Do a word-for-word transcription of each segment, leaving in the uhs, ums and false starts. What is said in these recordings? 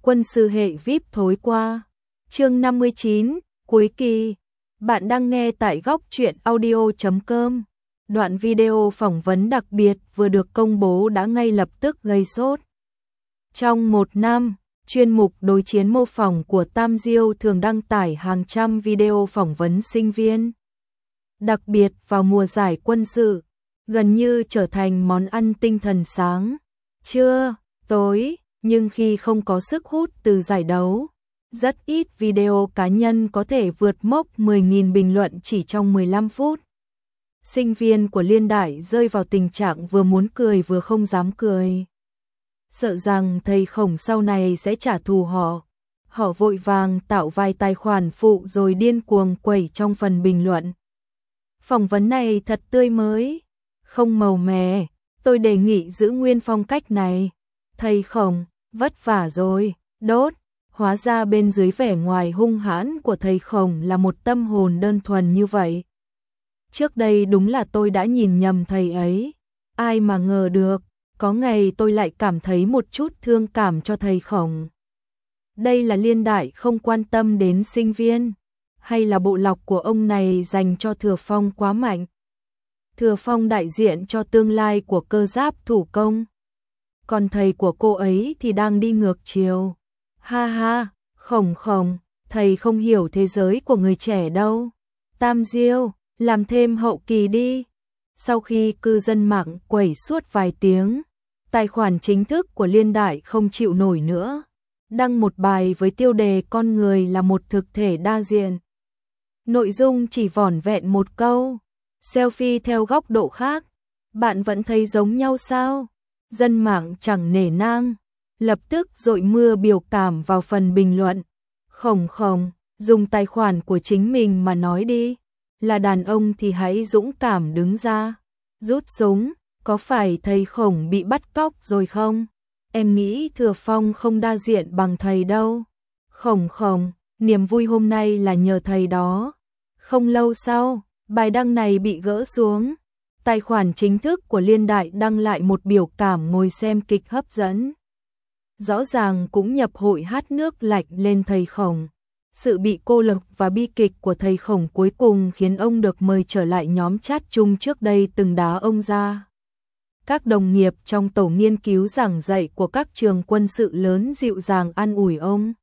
quân sư hệ vê i pê thối qua. Chương năm mươi chín, cuối kỳ. Bạn đang nghe tại góc truyện audio chấm com. Đoạn video phỏng vấn đặc biệt vừa được công bố đã ngay lập tức gây sốt. Trong một năm, chuyên mục đối chiến mô phỏng của Tam Diêu thường đăng tải hàng trăm video phỏng vấn sinh viên. Đặc biệt vào mùa giải quân sự, gần như trở thành món ăn tinh thần sáng, trưa, tối, nhưng khi không có sức hút từ giải đấu, rất ít video cá nhân có thể vượt mốc mười nghìn bình luận chỉ trong mười lăm phút. Sinh viên của Liên Đại rơi vào tình trạng vừa muốn cười vừa không dám cười. Sợ rằng thầy Khổng sau này sẽ trả thù họ. Họ vội vàng tạo vài tài khoản phụ rồi điên cuồng quẩy trong phần bình luận. Phỏng vấn này thật tươi mới, không màu mè, tôi đề nghị giữ nguyên phong cách này. Thầy Khổng, vất vả rồi, đốt. Hóa ra bên dưới vẻ ngoài hung hãn của thầy Khổng là một tâm hồn đơn thuần như vậy. Trước đây đúng là tôi đã nhìn nhầm thầy ấy. Ai mà ngờ được, có ngày tôi lại cảm thấy một chút thương cảm cho thầy Khổng. Đây là Liên Đại không quan tâm đến sinh viên, hay là bộ lọc của ông này dành cho Thừa Phong quá mạnh? Thừa Phong đại diện cho tương lai của cơ giáp thủ công, còn thầy của cô ấy thì đang đi ngược chiều. Ha ha, Khổng Khổng, thầy không hiểu thế giới của người trẻ đâu. Tam Diêu, làm thêm hậu kỳ đi. Sau khi cư dân mạng quẩy suốt vài tiếng, tài khoản chính thức của Liên Đại không chịu nổi nữa, đăng một bài với tiêu đề con người là một thực thể đa diện. Nội dung chỉ vỏn vẹn một câu, selfie theo góc độ khác, bạn vẫn thấy giống nhau sao? Dân mạng chẳng nể nang, lập tức dội mưa biểu cảm vào phần bình luận. Khổng Khổng, dùng tài khoản của chính mình mà nói đi, là đàn ông thì hãy dũng cảm đứng ra, rút súng, có phải thầy Khổng bị bắt cóc rồi không? Em nghĩ Thừa Phong không đa diện bằng thầy đâu. Khổng Khổng, niềm vui hôm nay là nhờ thầy đó. Không lâu sau, bài đăng này bị gỡ xuống. Tài khoản chính thức của Liên Đại đăng lại một biểu cảm ngồi xem kịch hấp dẫn. Rõ ràng cũng nhập hội hát nước lạnh lên thầy Khổng. Sự bị cô lập và bi kịch của thầy Khổng cuối cùng khiến ông được mời trở lại nhóm chat chung trước đây từng đá ông ra. Các đồng nghiệp trong tổ nghiên cứu giảng dạy của các trường quân sự lớn dịu dàng an ủi ông.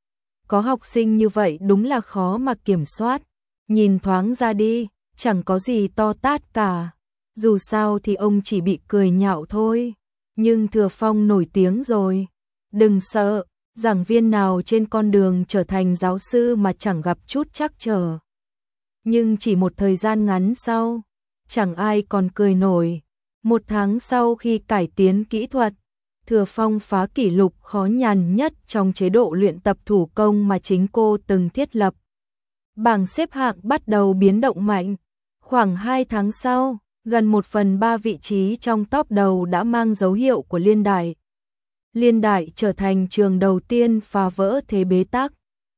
Có học sinh như vậy đúng là khó mà kiểm soát. Nhìn thoáng ra đi, chẳng có gì to tát cả. Dù sao thì ông chỉ bị cười nhạo thôi. Nhưng Thừa Phong nổi tiếng rồi. Đừng sợ, giảng viên nào trên con đường trở thành giáo sư mà chẳng gặp chút trắc trở. Nhưng chỉ một thời gian ngắn sau, chẳng ai còn cười nổi. Một tháng sau khi cải tiến kỹ thuật, Thừa Phong phá kỷ lục khó nhằn nhất trong chế độ luyện tập thủ công mà chính cô từng thiết lập. Bảng xếp hạng bắt đầu biến động mạnh. Khoảng hai tháng sau, gần một phần ba vị trí trong top đầu đã mang dấu hiệu của Liên Đại. Liên Đại trở thành trường đầu tiên phá vỡ thế bế tắc.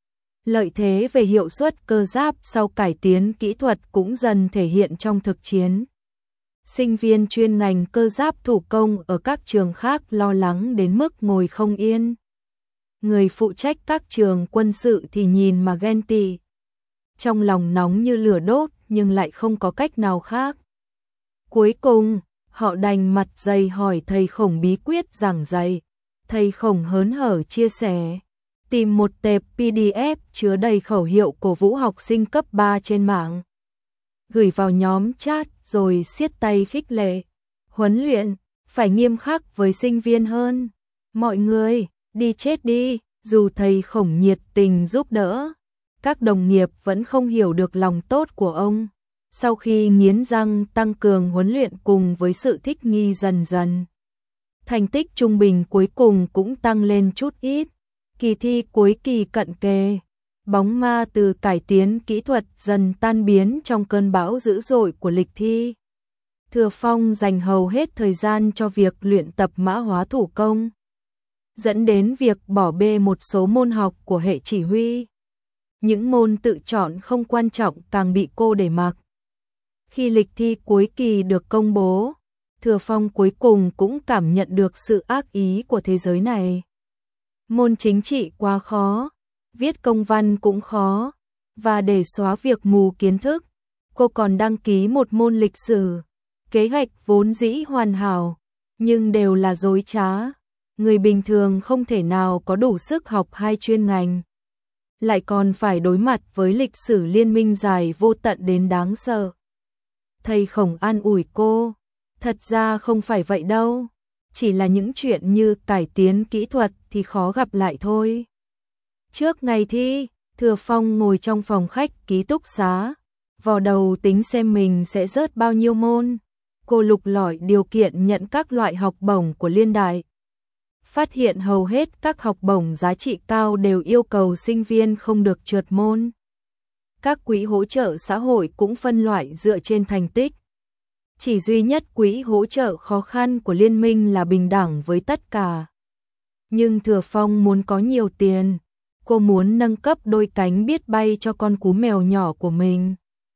Lợi thế về hiệu suất cơ giáp sau cải tiến kỹ thuật cũng dần thể hiện trong thực chiến. Sinh viên chuyên ngành cơ giáp thủ công ở các trường khác lo lắng đến mức ngồi không yên. Người phụ trách các trường quân sự thì nhìn mà ghen tị. Trong lòng nóng như lửa đốt nhưng lại không có cách nào khác. Cuối cùng, họ đành mặt dày hỏi thầy Khổng bí quyết giảng dạy. Thầy Khổng hớn hở chia sẻ, tìm một tệp pê đê ép chứa đầy khẩu hiệu cổ vũ học sinh cấp ba trên mạng. Gửi vào nhóm chat rồi siết tay khích lệ. Huấn luyện, phải nghiêm khắc với sinh viên hơn. Mọi người, đi chết đi, dù thầy Khổng nhiệt tình giúp đỡ. Các đồng nghiệp vẫn không hiểu được lòng tốt của ông. Sau khi nghiến răng tăng cường huấn luyện cùng với sự thích nghi dần dần, thành tích trung bình cuối cùng cũng tăng lên chút ít. Kỳ thi cuối kỳ cận kề, bóng ma từ cải tiến kỹ thuật dần tan biến trong cơn bão dữ dội của lịch thi. Thừa Phong dành hầu hết thời gian cho việc luyện tập mã hóa thủ công, dẫn đến việc bỏ bê một số môn học của hệ chỉ huy. Những môn tự chọn không quan trọng càng bị cô để mặc. Khi lịch thi cuối kỳ được công bố, Thừa Phong cuối cùng cũng cảm nhận được sự ác ý của thế giới này. Môn chính trị quá khó, viết công văn cũng khó, và để xóa việc mù kiến thức, cô còn đăng ký một môn lịch sử. Kế hoạch vốn dĩ hoàn hảo, nhưng đều là dối trá. Người bình thường không thể nào có đủ sức học hai chuyên ngành. Lại còn phải đối mặt với lịch sử liên minh dài vô tận đến đáng sợ. Thầy Khổng an ủi cô, thật ra không phải vậy đâu, chỉ là những chuyện như cải tiến kỹ thuật thì khó gặp lại thôi. Trước ngày thi, Thừa Phong ngồi trong phòng khách ký túc xá, vò đầu tính xem mình sẽ rớt bao nhiêu môn. Cô lục lọi điều kiện nhận các loại học bổng của Liên Đại. Phát hiện hầu hết các học bổng giá trị cao đều yêu cầu sinh viên không được trượt môn. Các quỹ hỗ trợ xã hội cũng phân loại dựa trên thành tích. Chỉ duy nhất quỹ hỗ trợ khó khăn của liên minh là bình đẳng với tất cả. Nhưng Thừa Phong muốn có nhiều tiền, cô muốn nâng cấp đôi cánh biết bay cho con cú mèo nhỏ của mình.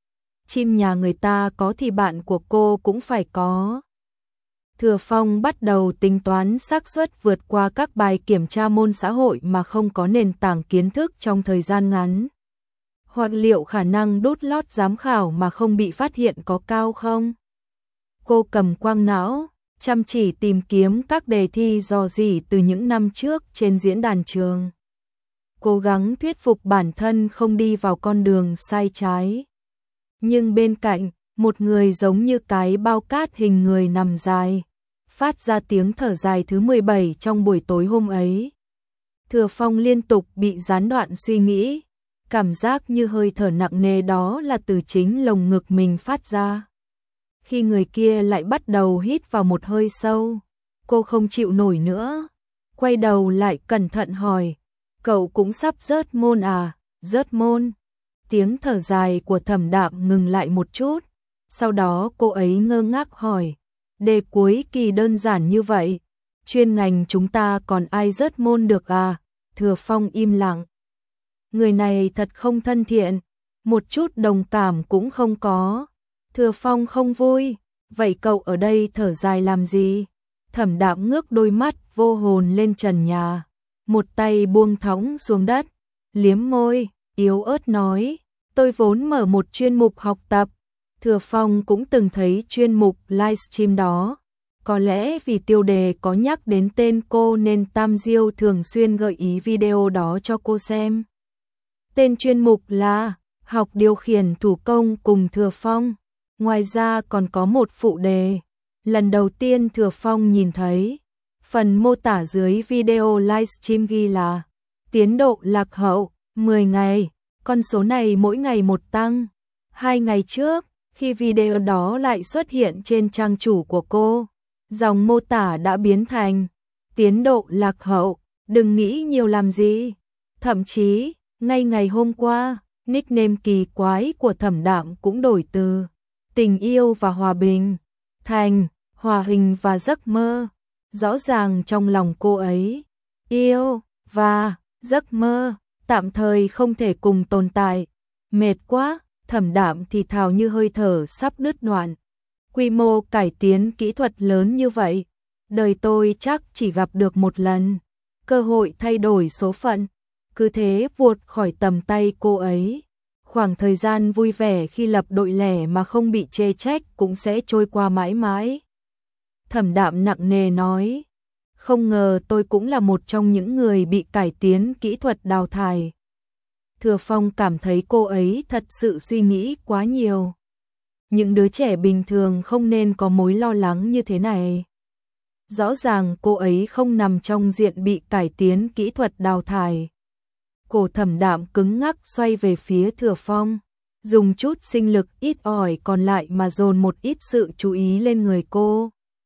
Chim nhà người ta có thì bạn của cô cũng phải có. Thừa Phong bắt đầu tính toán xác suất vượt qua các bài kiểm tra môn xã hội mà không có nền tảng kiến thức trong thời gian ngắn. Hoặc liệu khả năng đút lót giám khảo mà không bị phát hiện có cao không? Cô cầm quang não, chăm chỉ tìm kiếm các đề thi rò rỉ từ những năm trước trên diễn đàn trường. Cố gắng thuyết phục bản thân không đi vào con đường sai trái. Nhưng bên cạnh, một người giống như cái bao cát hình người nằm dài, phát ra tiếng thở dài thứ mười bảy trong buổi tối hôm ấy. Thừa Phong liên tục bị gián đoạn suy nghĩ, cảm giác như hơi thở nặng nề đó là từ chính lồng ngực mình phát ra. Khi người kia lại bắt đầu hít vào một hơi sâu, cô không chịu nổi nữa, quay đầu lại cẩn thận hỏi, cậu cũng sắp rớt môn à? Rớt môn? Tiếng thở dài của Thẩm Đạm ngừng lại một chút, sau đó cô ấy ngơ ngác hỏi, đề cuối kỳ đơn giản như vậy, chuyên ngành chúng ta còn ai rớt môn được à? Thừa Phong im lặng. Người này thật không thân thiện, một chút đồng cảm cũng không có. Thừa Phong không vui, vậy cậu ở đây thở dài làm gì? Thẩm Đạm ngước đôi mắt vô hồn lên trần nhà, một tay buông thõng xuống đất, liếm môi, yếu ớt nói, tôi vốn mở một chuyên mục học tập. Thừa Phong cũng từng thấy chuyên mục livestream đó. Có lẽ vì tiêu đề có nhắc đến tên cô nên Tam Diêu thường xuyên gợi ý video đó cho cô xem. Tên chuyên mục là học điều khiển thủ công cùng Thừa Phong. Ngoài ra còn có một phụ đề. Lần đầu tiên Thừa Phong nhìn thấy, phần mô tả dưới video livestream ghi là tiến độ lạc hậu mười ngày, con số này mỗi ngày một tăng. Hai ngày trước, khi video đó lại xuất hiện trên trang chủ của cô, dòng mô tả đã biến thành tiến độ lạc hậu, đừng nghĩ nhiều làm gì. Thậm chí, ngay ngày hôm qua, nickname kỳ quái của Thẩm Đạm cũng đổi từ tình yêu và hòa bình thành hòa hình và giấc mơ. Rõ ràng trong lòng cô ấy, yêu và giấc mơ tạm thời không thể cùng tồn tại. Mệt quá, Thẩm Đạm thì thào như hơi thở sắp đứt đoạn. Quy mô cải tiến kỹ thuật lớn như vậy, đời tôi chắc chỉ gặp được một lần. Cơ hội thay đổi số phận, cứ thế vụt khỏi tầm tay cô ấy. Khoảng thời gian vui vẻ khi lập đội lẻ mà không bị chê trách cũng sẽ trôi qua mãi mãi. Thẩm Đạm nặng nề nói, không ngờ tôi cũng là một trong những người bị cải tiến kỹ thuật đào thải. Thừa Phong cảm thấy cô ấy thật sự suy nghĩ quá nhiều. Những đứa trẻ bình thường không nên có mối lo lắng như thế này. Rõ ràng cô ấy không nằm trong diện bị cải tiến kỹ thuật đào thải. Cổ Thẩm Đạm cứng ngắc xoay về phía Thừa Phong, dùng chút sinh lực ít ỏi còn lại mà dồn một ít sự chú ý lên người cô.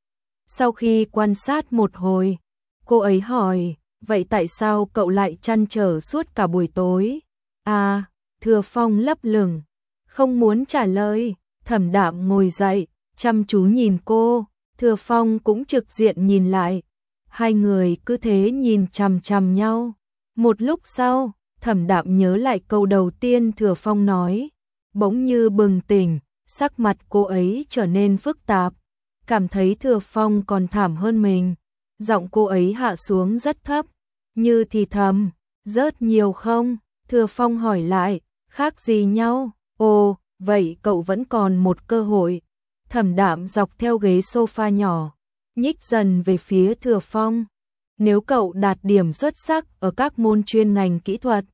Sau khi quan sát một hồi, cô ấy hỏi, vậy tại sao cậu lại trăn trở suốt cả buổi tối? À, Thừa Phong lấp lửng, không muốn trả lời. Thẩm Đạm ngồi dậy, chăm chú nhìn cô, Thừa Phong cũng trực diện nhìn lại. Hai người cứ thế nhìn chằm chằm nhau. Một lúc sau, Thẩm Đạm nhớ lại câu đầu tiên Thừa Phong nói, bỗng như bừng tỉnh, sắc mặt cô ấy trở nên phức tạp, cảm thấy Thừa Phong còn thảm hơn mình. Giọng cô ấy hạ xuống rất thấp, Như thì thầm, rớt nhiều không? Thừa Phong hỏi lại, khác gì nhau? Ồ, vậy cậu vẫn còn một cơ hội. Thẩm Đạm dọc theo ghế sofa nhỏ, nhích dần về phía Thừa Phong. Nếu cậu đạt điểm xuất sắc ở các môn chuyên ngành kỹ thuật,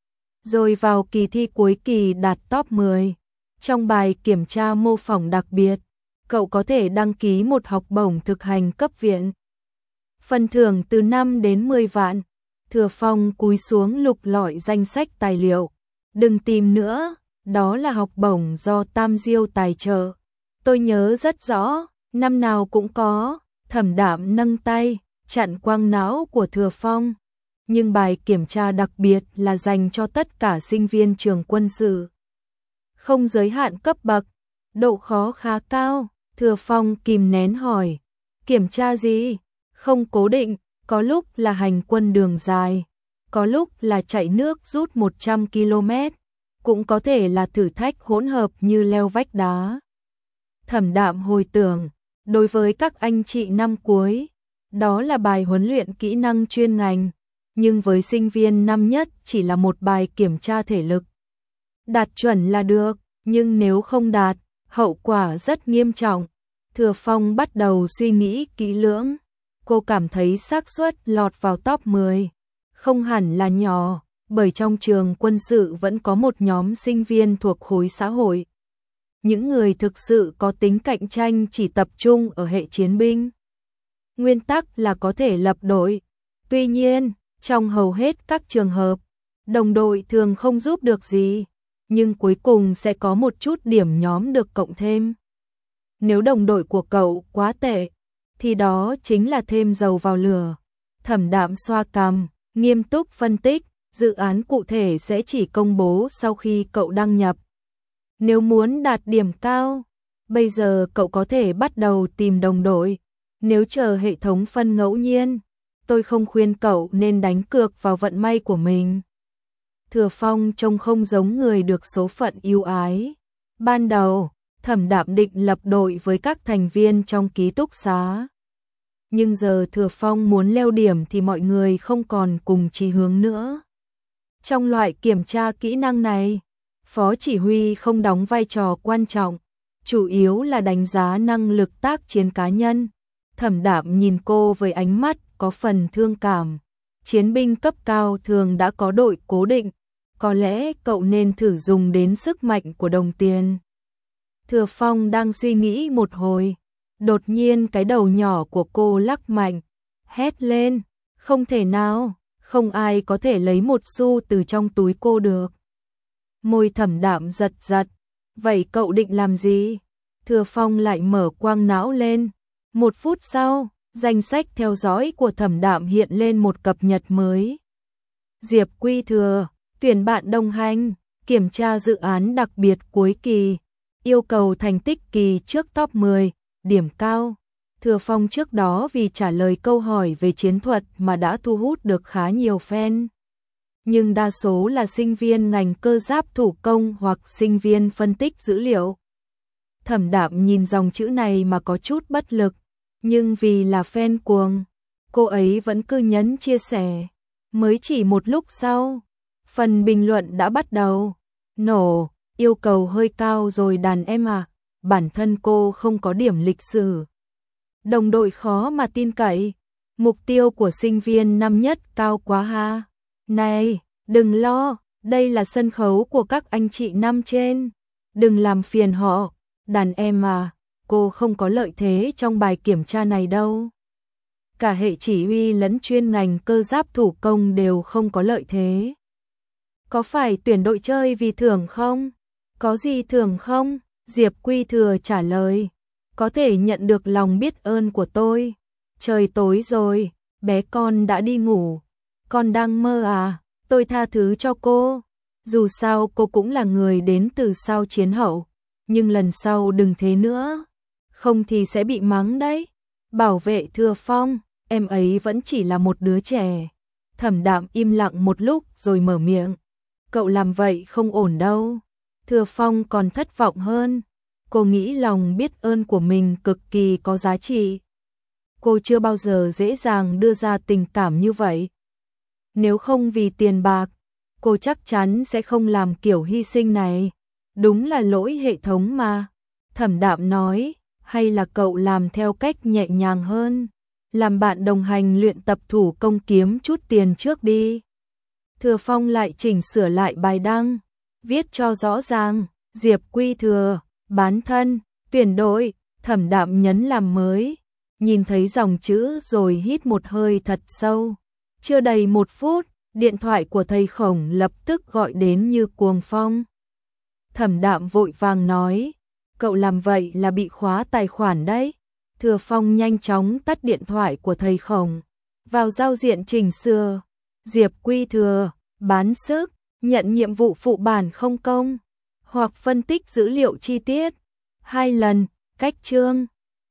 rồi vào kỳ thi cuối kỳ đạt top mười, trong bài kiểm tra mô phỏng đặc biệt, cậu có thể đăng ký một học bổng thực hành cấp viện. Phần thưởng từ năm đến mười vạn. Thừa Phong cúi xuống lục lọi danh sách tài liệu. Đừng tìm nữa, đó là học bổng do Tam Diêu tài trợ. Tôi nhớ rất rõ, năm nào cũng có. Thẩm Đạm nâng tay, chặn quang não của Thừa Phong. Nhưng bài kiểm tra đặc biệt là dành cho tất cả sinh viên trường quân sự. Không giới hạn cấp bậc, độ khó khá cao. Thừa Phong kìm nén hỏi, kiểm tra gì? Không cố định, có lúc là hành quân đường dài, có lúc là chạy nước rút một trăm ki lô mét, cũng có thể là thử thách hỗn hợp như leo vách đá. Thẩm Đạm hồi tưởng, đối với các anh chị năm cuối, đó là bài huấn luyện kỹ năng chuyên ngành, nhưng với sinh viên năm nhất chỉ là một bài kiểm tra thể lực. Đạt chuẩn là được, nhưng nếu không đạt, hậu quả rất nghiêm trọng. Thừa Phong bắt đầu suy nghĩ kỹ lưỡng. Cô cảm thấy xác suất lọt vào top mười không hẳn là nhỏ, bởi trong trường quân sự vẫn có một nhóm sinh viên thuộc khối xã hội. Những người thực sự có tính cạnh tranh chỉ tập trung ở hệ chiến binh. Nguyên tắc là có thể lập đội. Tuy nhiên, trong hầu hết các trường hợp, đồng đội thường không giúp được gì, nhưng cuối cùng sẽ có một chút điểm nhóm được cộng thêm. Nếu đồng đội của cậu quá tệ, thì đó chính là thêm dầu vào lửa. Thẩm Đạm xoa cằm, nghiêm túc phân tích, dự án cụ thể sẽ chỉ công bố sau khi cậu đăng nhập. Nếu muốn đạt điểm cao, bây giờ cậu có thể bắt đầu tìm đồng đội. Nếu chờ hệ thống phân ngẫu nhiên, tôi không khuyên cậu nên đánh cược vào vận may của mình. Thừa Phong trông không giống người được số phận ưu ái. Ban đầu, Thẩm Đạm định lập đội với các thành viên trong ký túc xá. Nhưng giờ Thừa Phong muốn leo điểm thì mọi người không còn cùng chí hướng nữa. Trong loại kiểm tra kỹ năng này, phó chỉ huy không đóng vai trò quan trọng, chủ yếu là đánh giá năng lực tác chiến cá nhân. Thẩm Đạm nhìn cô với ánh mắt có phần thương cảm. Chiến binh cấp cao thường đã có đội cố định, có lẽ cậu nên thử dùng đến sức mạnh của đồng tiền. Thừa Phong đang suy nghĩ một hồi, đột nhiên cái đầu nhỏ của cô lắc mạnh, hét lên, không thể nào, không ai có thể lấy một xu từ trong túi cô được. Môi Thẩm Đạm giật giật, vậy cậu định làm gì? Thừa Phong lại mở quang não lên. Một phút sau, danh sách theo dõi của Thẩm Đạm hiện lên một cập nhật mới. Diệp Quy Thừa, tuyển bạn đồng hành, kiểm tra dự án đặc biệt cuối kỳ, yêu cầu thành tích kỳ trước top mười, điểm cao. Thừa Phong trước đó vì trả lời câu hỏi về chiến thuật mà đã thu hút được khá nhiều fan. Nhưng đa số là sinh viên ngành cơ giáp thủ công hoặc sinh viên phân tích dữ liệu. Thẩm Đạm nhìn dòng chữ này mà có chút bất lực, nhưng vì là fan cuồng, cô ấy vẫn cứ nhấn chia sẻ. Mới chỉ một lúc sau, phần bình luận đã bắt đầu. Nổ, yêu cầu hơi cao rồi đàn em à, bản thân cô không có điểm lịch sử. Đồng đội khó mà tin cậy, mục tiêu của sinh viên năm nhất cao quá ha. Này, đừng lo, đây là sân khấu của các anh chị năm trên, đừng làm phiền họ, đàn em à, cô không có lợi thế trong bài kiểm tra này đâu. Cả hệ chỉ huy lẫn chuyên ngành cơ giáp thủ công đều không có lợi thế. Có phải tuyển đội chơi vì thưởng không? Có gì thưởng không? Diệp Quy Thừa trả lời. Có thể nhận được lòng biết ơn của tôi. Trời tối rồi, bé con đã đi ngủ. Con đang mơ à? Tôi tha thứ cho cô. Dù sao cô cũng là người đến từ sau chiến hậu. Nhưng lần sau đừng thế nữa. Không thì sẽ bị mắng đấy. Bảo vệ Thừa Phong, em ấy vẫn chỉ là một đứa trẻ. Thẩm Đạm im lặng một lúc rồi mở miệng. Cậu làm vậy không ổn đâu. Thừa Phong còn thất vọng hơn. Cô nghĩ lòng biết ơn của mình cực kỳ có giá trị. Cô chưa bao giờ dễ dàng đưa ra tình cảm như vậy. nếu không vì tiền bạc, cô chắc chắn sẽ không làm kiểu hy sinh này. Đúng là lỗi hệ thống mà. Thẩm Đạm nói, hay là cậu làm theo cách nhẹ nhàng hơn, làm bạn đồng hành luyện tập thủ công kiếm chút tiền trước đi. Thừa Phong lại chỉnh sửa lại bài đăng, viết cho rõ ràng, Diệp Quy Thừa, bán thân, tuyển đội. Thẩm Đạm nhấn làm mới, nhìn thấy dòng chữ rồi hít một hơi thật sâu. Chưa đầy một phút, điện thoại của thầy Khổng lập tức gọi đến như cuồng phong. Thẩm Đạm vội vàng nói, cậu làm vậy là bị khóa tài khoản đấy. Thừa Phong nhanh chóng tắt điện thoại của thầy Khổng, vào giao diện chỉnh sửa, Diệp Quy Thừa, bán sức, nhận nhiệm vụ phụ bản không công, hoặc phân tích dữ liệu chi tiết. Hai lần, cách chương.